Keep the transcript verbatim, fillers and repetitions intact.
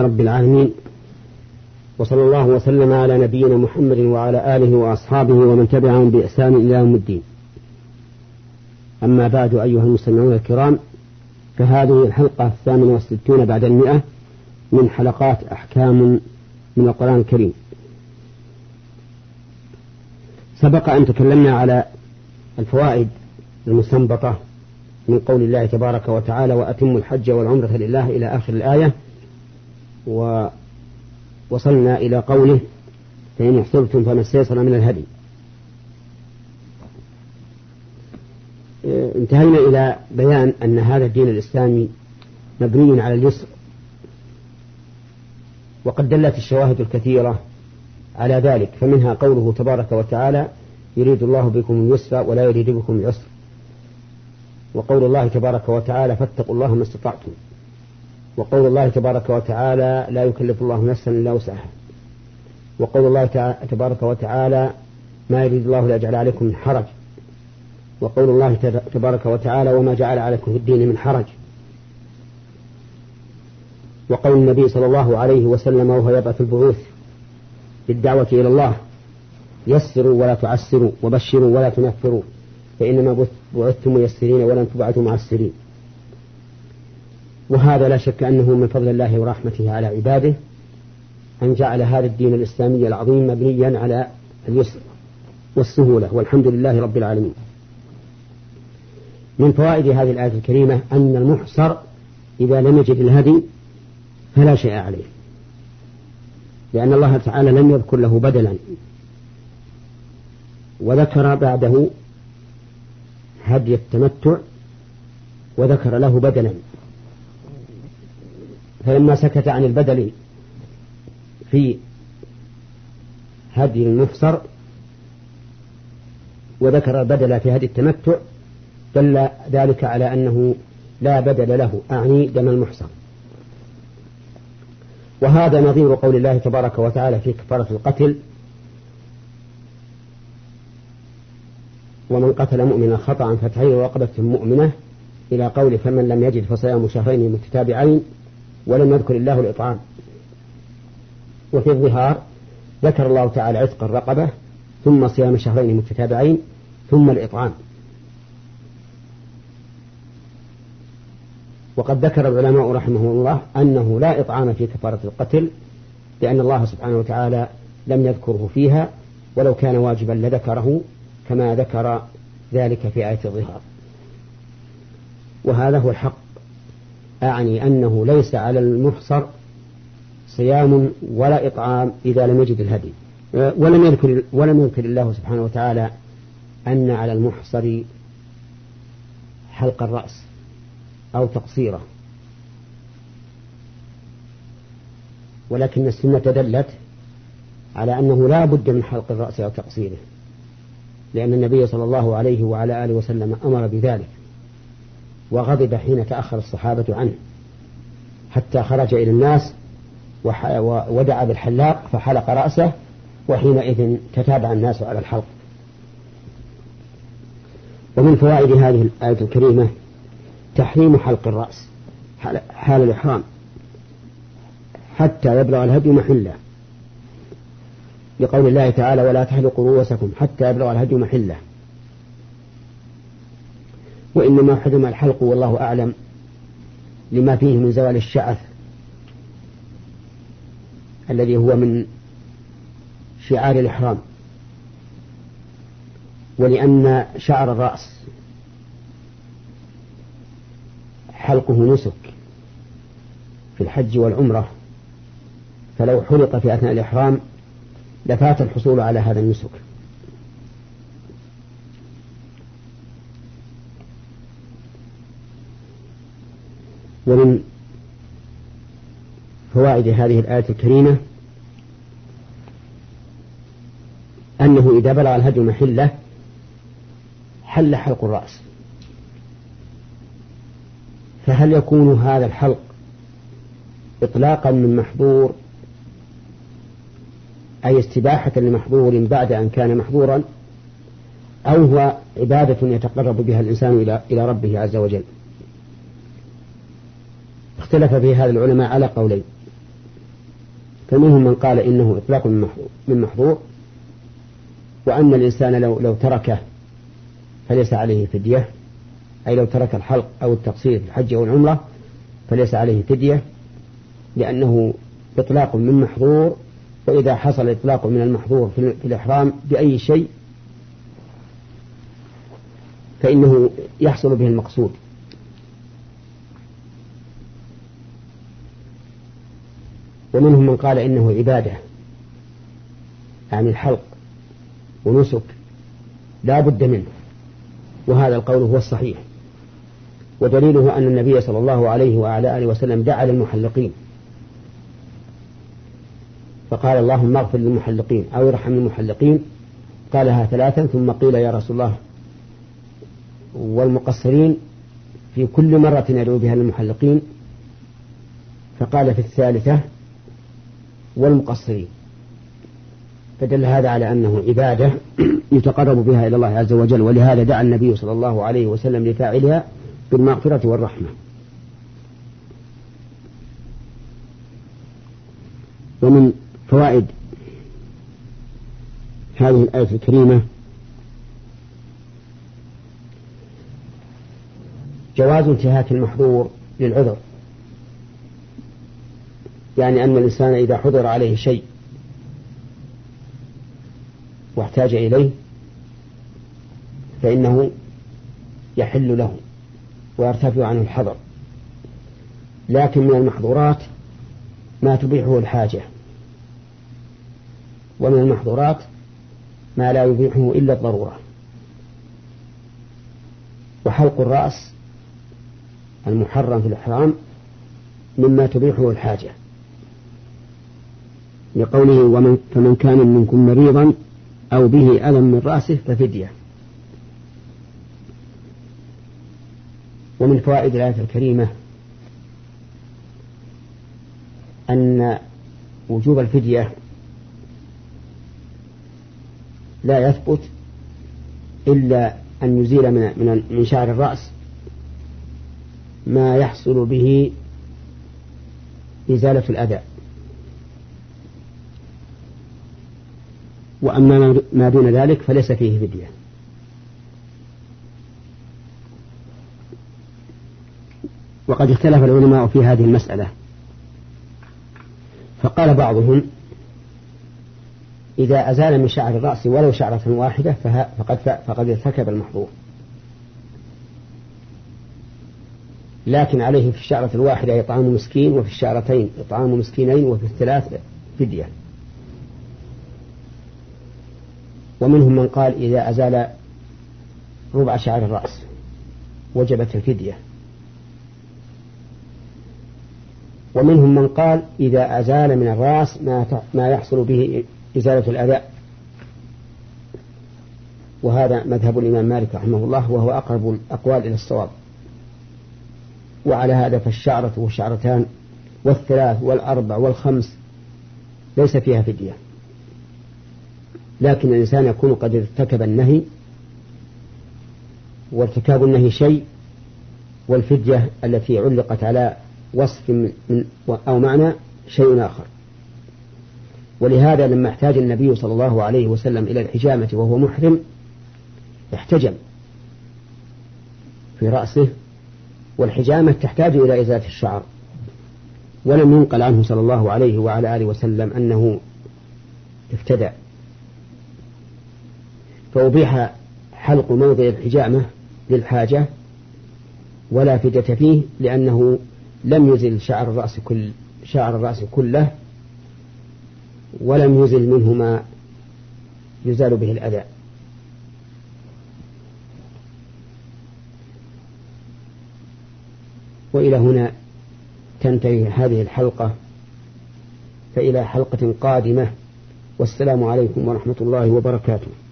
لله رب العالمين، وصلى الله وسلم على نبينا محمد وعلى آله وأصحابه ومن تبعهم بإحسان إلى يوم الدين. أما بعد، أيها المستمعون الكرام، فهذه الحلقة الثامنة والستون بعد المئة من حلقات أحكام من القرآن الكريم. سبق أن تكلمنا على الفوائد المستنبطة من قول الله تبارك وتعالى: وأتموا الحج والعمرة لله إلى آخر الآية، ووصلنا إلى قوله: فإن احصرتم فما استيسر من الهدي. انتهينا إلى بيان أن هذا الدين الإسلامي مبني على اليسر، وقد دلت الشواهد الكثيرة على ذلك، فمنها قوله تبارك وتعالى: يريد الله بكم اليسر ولا يريد بكم العسر، وقول الله تبارك وتعالى: فاتقوا الله ما استطعتم، وقول الله تبارك وتعالى: لا يكلف الله نفسا إلا وسعها، وقول الله تبارك وتعالى: ما يريد الله ليجعل عليكم من حرج، وقول الله تبارك وتعالى: وما جعل عليكم في الدين من حرج، وقول النبي صلى الله عليه وسلم وهو يبعث البعوث للدعوة إلى الله: يسروا ولا تعسروا وبشروا ولا تنفروا فإنما بعثتم ميسرين ولن تبعثوا معسرين. وهذا لا شك أنه من فضل الله ورحمته على عباده أن جعل هذا الدين الإسلامي العظيم مبنيا على اليسر والسهولة، والحمد لله رب العالمين. من فوائد هذه الآية الكريمة أن المحصر إذا لم يجد الهدي فلا شيء عليه، لأن الله تعالى لم يذكر له بدلا، وذكر بعده هدي التمتع وذكر له بدلا، فلما سكت عن البدل في هدي المحصر وذكر البدل في هدي التمتع دل ذلك على أنه لا بدل له، أعني دم المحصر. وهذا نظير قول الله تبارك وتعالى في كفارة القتل: ومن قتل مؤمنا خطأ فتحرير رقبة مؤمنة، إلى قول: فمن لم يجد فصيام شهرين متتابعين، ولم يذكر الله الإطعام. وفي الظهار ذكر الله تعالى عتق الرقبة، ثم صيام شهرين متتابعين، ثم الإطعام. وقد ذكر العلماء رحمه الله أنه لا إطعام في كفارة القتل، لأن الله سبحانه وتعالى لم يذكره فيها، ولو كان واجبا لذكره كما ذكر ذلك في آية الظهار. وهذا هو الحق، أعني أنه ليس على المحصر صيام ولا إطعام إذا لم يجد الهدي. ولم يذكر, ولم يذكر الله سبحانه وتعالى أن على المحصر حلق الرأس أو تقصيره، ولكن السنة دلت على أنه لا بد من حلق الرأس أو تقصيره، لأن النبي صلى الله عليه وعلى آله وسلم أمر بذلك، وغضب حين تأخر الصحابة عنه حتى خرج إلى الناس ودعا بالحلاق فحلق رأسه، وحينئذ تتابع الناس على الحلق. ومن فوائد هذه الآية الكريمة تحريم حلق الرأس حال الإحرام حتى يبلغ الهدي محله، لقول الله تعالى: ولا تحلقوا رؤوسكم حتى يبلغ الهدي محله. وإنما حرم الحلق والله أعلم لما فيه من زوال الشعث الذي هو من شعار الإحرام، ولأن شعر الرأس حلقه نسك في الحج والعمرة، فلو حلق في أثناء الإحرام لفات الحصول على هذا النسك. ومن فوائد هذه الآية الكريمة أنه إذا بلغ الهدي محله حل حلق الرأس. فهل يكون هذا الحلق إطلاقا من محظور، أي استباحة لمحظور بعد أن كان محظورا، أو هو عبادة يتقرب بها الإنسان إلى ربه عز وجل؟ اختلف في هذا العلماء على قولين. فمنهم من قال إنه إطلاق من محظور، وأن الإنسان لو, لو تركه فليس عليه فدية، أي لو ترك الحلق أو التقصير في الحج أو العمرة فليس عليه فدية، لأنه إطلاق من محظور، وإذا حصل إطلاق من المحظور في الإحرام بأي شيء فإنه يحصل به المقصود. ومنهم من قال إنه عبادة، يعني الحلق ونسك لا بد منه، وهذا القول هو الصحيح، ودليله أن النبي صلى الله عليه وعلى آله وسلم دعا للمحلقين فقال اللهم اغفر للمحلقين أو ارحم المحلقين، قالها ثلاثا ثم قيل يا رسول الله والمقصرين في كل مرة ندعو بها للمحلقين، فقال في الثالثة والمقصرين، فدل هذا على أنه عبادة يتقرب بها إلى الله عز وجل، ولهذا دعا النبي صلى الله عليه وسلم لفاعلها بالمغفرة والرحمة. ومن فوائد هذه الآية الكريمة جواز انتهاك المحظور للعذر، يعني أن الإنسان إذا حضر عليه شيء واحتاج إليه فإنه يحل له ويرتفع عنه الحظر، لكن من المحظورات ما تبيحه الحاجة، ومن المحظورات ما لا يبيحه إلا الضرورة. وحلق الرأس المحرم في الإحرام مما تبيحه الحاجة، لقوله ومن فمن كان منكم مريضا أو به ألم من رأسه ففدية. ومن فوائد الآية الكريمة أن وجوب الفدية لا يثبت إلا أن يزيل من من شعر الرأس ما يحصل به إزالة الأذى، وأما ما دون ذلك فليس فيه فدية. وقد اختلف العلماء في هذه المسألة، فقال بعضهم إذا أزال من شعر الرأس ولو شعرة واحدة فقد فقد ارتكب المحظور، لكن عليه في الشعرة الواحدة إطعام مسكين، وفي الشعرتين إطعام مسكينين، وفي الثلاث فدية. ومنهم من قال إذا أزال ربع شعر الرأس وجبت الفدية، ومنهم من قال إذا أزال من الرأس ما يحصل به إزالة الأذى، وهذا مذهب الإمام مالك رحمه الله، وهو أقرب الأقوال إلى الصواب. وعلى هذا فالشعرة والشعرتان والثلاث والأربع والخمس ليس فيها فدية، لكن الإنسان يكون قد ارتكب النهي، وارتكاب النهي شيء، والفدية التي علقت على وصف من أو معنى شيء آخر. ولهذا لما احتاج النبي صلى الله عليه وسلم إلى الحجامة وهو محرم احتجم في رأسه، والحجامة تحتاج إلى إزالة الشعر، ولم ينقل عنه صلى الله عليه وعلى آله وسلم أنه افتدى، فأبيح حلق موضع الحجامة للحاجة ولا فدية فيه، لأنه لم يزل شعر الرأس كل شعر الرأس كله، ولم يزل منه ما يزال به الأذى. وإلى هنا تنتهي هذه الحلقة، فإلى حلقة قادمة، والسلام عليكم ورحمة الله وبركاته.